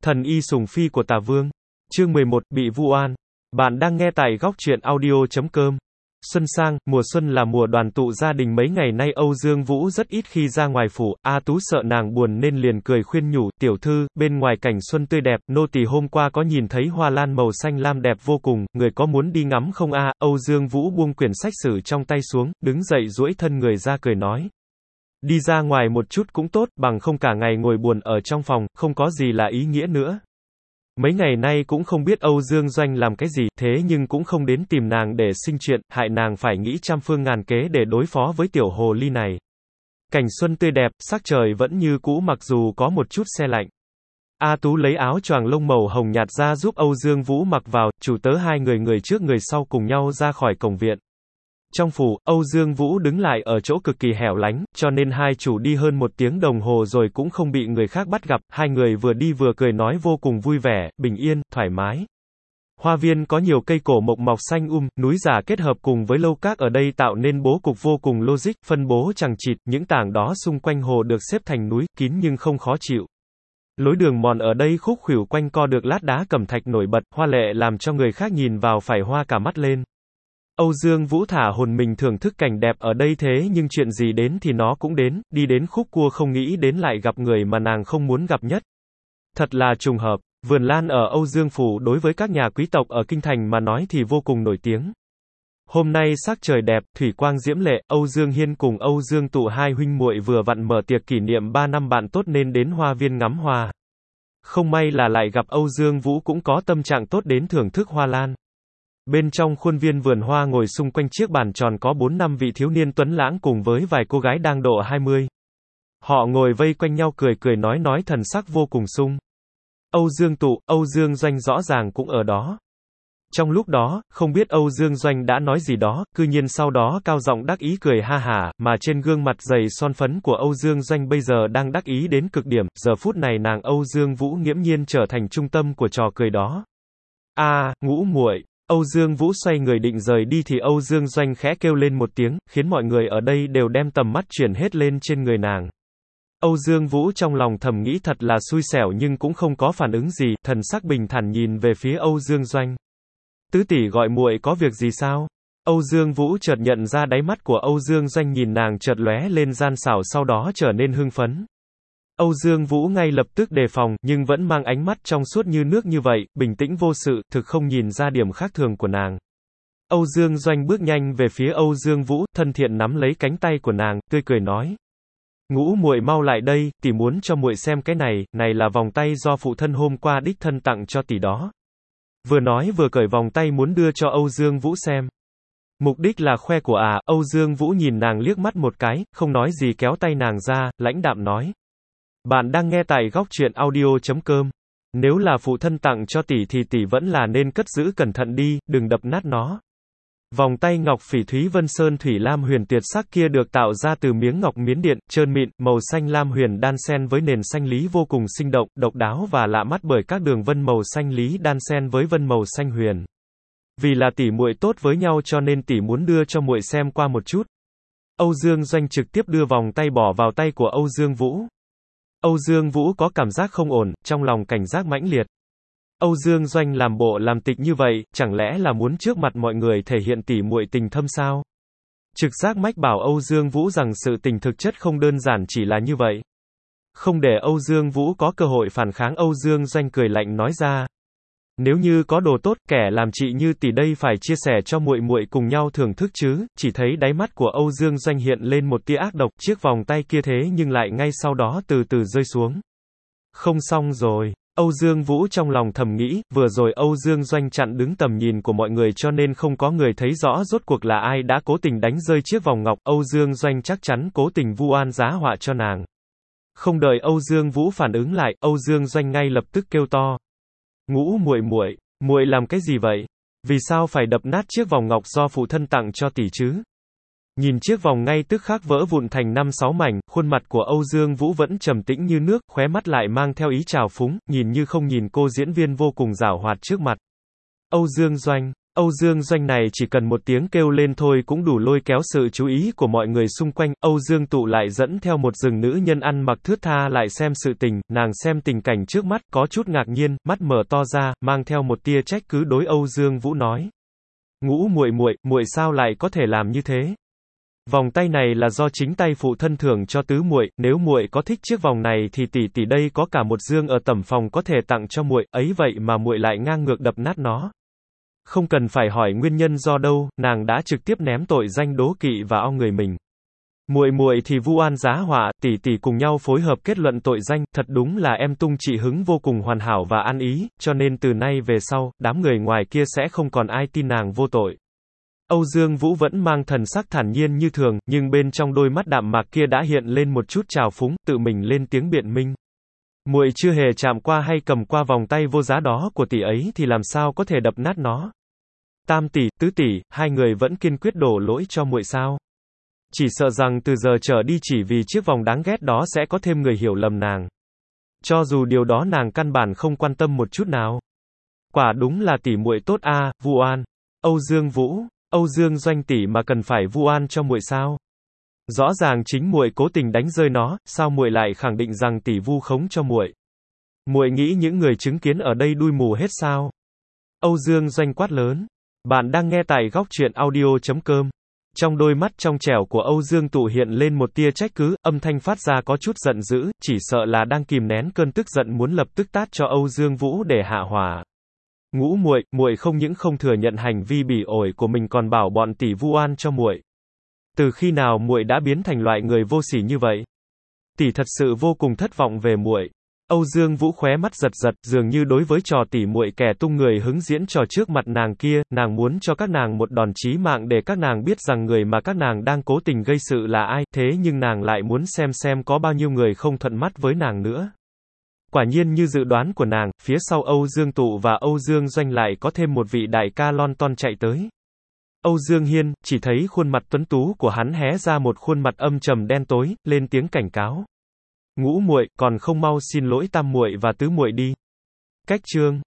Thần y sủng phi của Tả Vương. Chương 11, bị vu oan. Bạn đang nghe tại góc truyện audio.com. Xuân sang, mùa xuân là mùa đoàn tụ gia đình, mấy ngày nay Âu Dương Vũ rất ít khi ra ngoài phủ, A Tú sợ nàng buồn nên liền cười khuyên nhủ, tiểu thư, bên ngoài cảnh xuân tươi đẹp, nô tỳ hôm qua có nhìn thấy hoa lan màu xanh lam đẹp vô cùng, người có muốn đi ngắm không a? Âu Dương Vũ buông quyển sách sử trong tay xuống, đứng dậy duỗi thân người ra cười nói. Đi ra ngoài một chút cũng tốt, bằng không cả ngày ngồi buồn ở trong phòng, không có gì là ý nghĩa nữa. Mấy ngày nay cũng không biết Âu Dương Doanh làm cái gì, thế nhưng cũng không đến tìm nàng để sinh chuyện, hại nàng phải nghĩ trăm phương ngàn kế để đối phó với tiểu hồ ly này. Cảnh xuân tươi đẹp, sắc trời vẫn như cũ mặc dù có một chút se lạnh. A Tú lấy áo choàng lông màu hồng nhạt ra giúp Âu Dương Vũ mặc vào, chủ tớ hai người người trước người sau cùng nhau ra khỏi cổng viện. Trong phủ, Âu Dương Vũ đứng lại ở chỗ cực kỳ hẻo lánh, cho nên hai chủ đi hơn 1 tiếng đồng hồ rồi cũng không bị người khác bắt gặp, hai người vừa đi vừa cười nói vô cùng vui vẻ, bình yên, thoải mái. Hoa viên có nhiều cây cổ mộc mọc xanh núi giả kết hợp cùng với lâu các ở đây tạo nên bố cục vô cùng logic, phân bố chằng chịt, những tảng đó xung quanh hồ được xếp thành núi, kín nhưng không khó chịu. Lối đường mòn ở đây khúc khuỷu quanh co được lát đá cẩm thạch nổi bật, hoa lệ làm cho người khác nhìn vào phải hoa cả mắt lên. Âu Dương Vũ thả hồn mình thưởng thức cảnh đẹp ở đây, thế nhưng chuyện gì đến thì nó cũng đến, đi đến khúc cua không nghĩ đến lại gặp người mà nàng không muốn gặp nhất. Thật là trùng hợp, vườn lan ở Âu Dương Phủ đối với các nhà quý tộc ở Kinh Thành mà nói thì vô cùng nổi tiếng. Hôm nay sắc trời đẹp, thủy quang diễm lệ, Âu Dương Hiên cùng Âu Dương Tụ hai huynh muội vừa vặn mở tiệc kỷ niệm 3 năm bạn tốt nên đến hoa viên ngắm hoa. Không may là lại gặp Âu Dương Vũ cũng có tâm trạng tốt đến thưởng thức hoa lan. Bên trong khuôn viên vườn hoa ngồi xung quanh chiếc bàn tròn có 4-5 vị thiếu niên tuấn lãng cùng với vài cô gái đang độ 20. Họ ngồi vây quanh nhau cười nói thần sắc vô cùng sung. Âu Dương Tụ, Âu Dương Doanh rõ ràng cũng ở đó. Trong lúc đó, không biết Âu Dương Doanh đã nói gì đó, cư nhiên sau đó cao giọng đắc ý cười ha hả, mà trên gương mặt dày son phấn của Âu Dương Doanh bây giờ đang đắc ý đến cực điểm, giờ phút này nàng Âu Dương Vũ nghiễm nhiên trở thành trung tâm của trò cười đó. Ngũ muội. Âu Dương Vũ xoay người định rời đi thì Âu Dương Doanh khẽ kêu lên một tiếng, khiến mọi người ở đây đều đem tầm mắt chuyển hết lên trên người nàng. Âu Dương Vũ trong lòng thầm nghĩ thật là xui xẻo nhưng cũng không có phản ứng gì, thần sắc bình thản nhìn về phía Âu Dương Doanh. Tứ tỷ gọi muội có việc gì sao? Âu Dương Vũ chợt nhận ra đáy mắt của Âu Dương Doanh nhìn nàng chợt lóe lên gian xảo sau đó trở nên hưng phấn. Âu Dương Vũ ngay lập tức đề phòng, nhưng vẫn mang ánh mắt trong suốt như nước như vậy, bình tĩnh vô sự, thực không nhìn ra điểm khác thường của nàng. Âu Dương Doanh bước nhanh về phía Âu Dương Vũ, thân thiện nắm lấy cánh tay của nàng, tươi cười nói. Ngũ muội mau lại đây, tỷ muốn cho muội xem cái này, này là vòng tay do phụ thân hôm qua đích thân tặng cho tỷ đó. Vừa nói vừa cởi vòng tay muốn đưa cho Âu Dương Vũ xem. Mục đích là khoe của Âu Dương Vũ nhìn nàng liếc mắt một cái, không nói gì kéo tay nàng ra, lãnh đạm nói. Bạn đang nghe tại góc truyện audio.com. Nếu là phụ thân tặng cho tỷ thì tỷ vẫn là nên cất giữ cẩn thận đi, đừng đập nát nó. Vòng tay ngọc phỉ thúy vân sơn thủy lam huyền tuyệt sắc kia được tạo ra từ miếng ngọc miến điện, trơn mịn, màu xanh lam huyền đan xen với nền xanh lý vô cùng sinh động, độc đáo và lạ mắt bởi các đường vân màu xanh lý đan xen với vân màu xanh huyền. Vì là tỷ muội tốt với nhau cho nên tỷ muốn đưa cho muội xem qua một chút. Âu Dương Doanh trực tiếp đưa vòng tay bỏ vào tay của Âu Dương Vũ. Âu Dương Vũ có cảm giác không ổn, trong lòng cảnh giác mãnh liệt. Âu Dương Doanh làm bộ làm tịch như vậy, chẳng lẽ là muốn trước mặt mọi người thể hiện tỉ muội tình thâm sao? Trực giác mách bảo Âu Dương Vũ rằng sự tình thực chất không đơn giản chỉ là như vậy. Không để Âu Dương Vũ có cơ hội phản kháng, Âu Dương Doanh cười lạnh nói ra. Nếu như có đồ tốt, kẻ làm chị như tỷ đây phải chia sẻ cho muội muội cùng nhau thưởng thức chứ, chỉ thấy đáy mắt của Âu Dương Doanh hiện lên một tia ác độc, chiếc vòng tay kia thế nhưng lại ngay sau đó từ từ rơi xuống. Không xong rồi, Âu Dương Vũ trong lòng thầm nghĩ, vừa rồi Âu Dương Doanh chặn đứng tầm nhìn của mọi người cho nên không có người thấy rõ rốt cuộc là ai đã cố tình đánh rơi chiếc vòng ngọc, Âu Dương Doanh chắc chắn cố tình vu oan giá họa cho nàng. Không đợi Âu Dương Vũ phản ứng lại, Âu Dương Doanh ngay lập tức kêu to. Ngũ muội muội, muội làm cái gì vậy? Vì sao phải đập nát chiếc vòng ngọc do phụ thân tặng cho tỷ chứ? Nhìn chiếc vòng ngay tức khắc vỡ vụn thành 5-6 mảnh, khuôn mặt của Âu Dương Vũ vẫn trầm tĩnh như nước, khóe mắt lại mang theo ý trào phúng, nhìn như không nhìn cô diễn viên vô cùng giảo hoạt trước mặt. Âu Dương Doanh, Âu Dương Doanh này chỉ cần một tiếng kêu lên thôi cũng đủ lôi kéo sự chú ý của mọi người xung quanh. Âu Dương Tụ lại dẫn theo một rừng nữ nhân ăn mặc thướt tha lại xem sự tình, nàng xem tình cảnh trước mắt, có chút ngạc nhiên, mắt mở to ra, mang theo một tia trách cứ đối Âu Dương Vũ nói: Ngũ muội muội, muội sao lại có thể làm như thế? Vòng tay này là do chính tay phụ thân thưởng cho tứ muội, nếu muội có thích chiếc vòng này thì tỷ tỷ đây có cả một dương ở tẩm phòng có thể tặng cho muội, ấy vậy mà muội lại ngang ngược đập nát nó. Không cần phải hỏi nguyên nhân do đâu, nàng đã trực tiếp ném tội danh đố kỵ vào người mình. Muội muội thì vu oan giá họa, tỷ tỷ cùng nhau phối hợp kết luận tội danh, thật đúng là em tung chị hứng vô cùng hoàn hảo và ăn ý, cho nên từ nay về sau, đám người ngoài kia sẽ không còn ai tin nàng vô tội. Âu Dương Vũ vẫn mang thần sắc thản nhiên như thường, nhưng bên trong đôi mắt đạm mạc kia đã hiện lên một chút trào phúng, tự mình lên tiếng biện minh. Muội chưa hề chạm qua hay cầm qua vòng tay vô giá đó của tỷ ấy thì làm sao có thể đập nát nó. Tam tỷ, tứ tỷ, hai người vẫn kiên quyết đổ lỗi cho muội sao? Chỉ sợ rằng từ giờ trở đi chỉ vì chiếc vòng đáng ghét đó sẽ có thêm người hiểu lầm nàng. Cho dù điều đó nàng căn bản không quan tâm một chút nào. Quả đúng là tỷ muội tốt a, vu oan. Âu Dương Vũ, Âu Dương Doanh tỷ mà cần phải vu oan cho muội sao? Rõ ràng chính muội cố tình đánh rơi nó, sao muội lại khẳng định rằng tỷ vu khống cho muội? Muội nghĩ những người chứng kiến ở đây đui mù hết sao? Âu Dương Doanh quát lớn. Bạn đang nghe tại góc truyện audio.com. Trong đôi mắt trong trẻo của Âu Dương Tụ hiện lên một tia trách cứ, âm thanh phát ra có chút giận dữ, chỉ sợ là đang kìm nén cơn tức giận muốn lập tức tát cho Âu Dương Vũ để hạ hỏa. Ngũ muội, muội không những không thừa nhận hành vi bỉ ổi của mình còn bảo bọn tỷ vu oan cho muội. Từ khi nào muội đã biến thành loại người vô sỉ như vậy? Tỷ thật sự vô cùng thất vọng về muội. Âu Dương Vũ khóe mắt giật giật, dường như đối với trò tỷ muội kẻ tung người hứng diễn trò trước mặt nàng kia, nàng muốn cho các nàng một đòn chí mạng để các nàng biết rằng người mà các nàng đang cố tình gây sự là ai, thế nhưng nàng lại muốn xem có bao nhiêu người không thuận mắt với nàng nữa. Quả nhiên như dự đoán của nàng, phía sau Âu Dương Tụ và Âu Dương Doanh lại có thêm một vị đại ca lon ton chạy tới. Âu Dương Hiên, chỉ thấy khuôn mặt tuấn tú của hắn hé ra một khuôn mặt âm trầm đen tối, lên tiếng cảnh cáo. Ngũ muội, còn không mau xin lỗi tam muội và tứ muội đi. Cách chương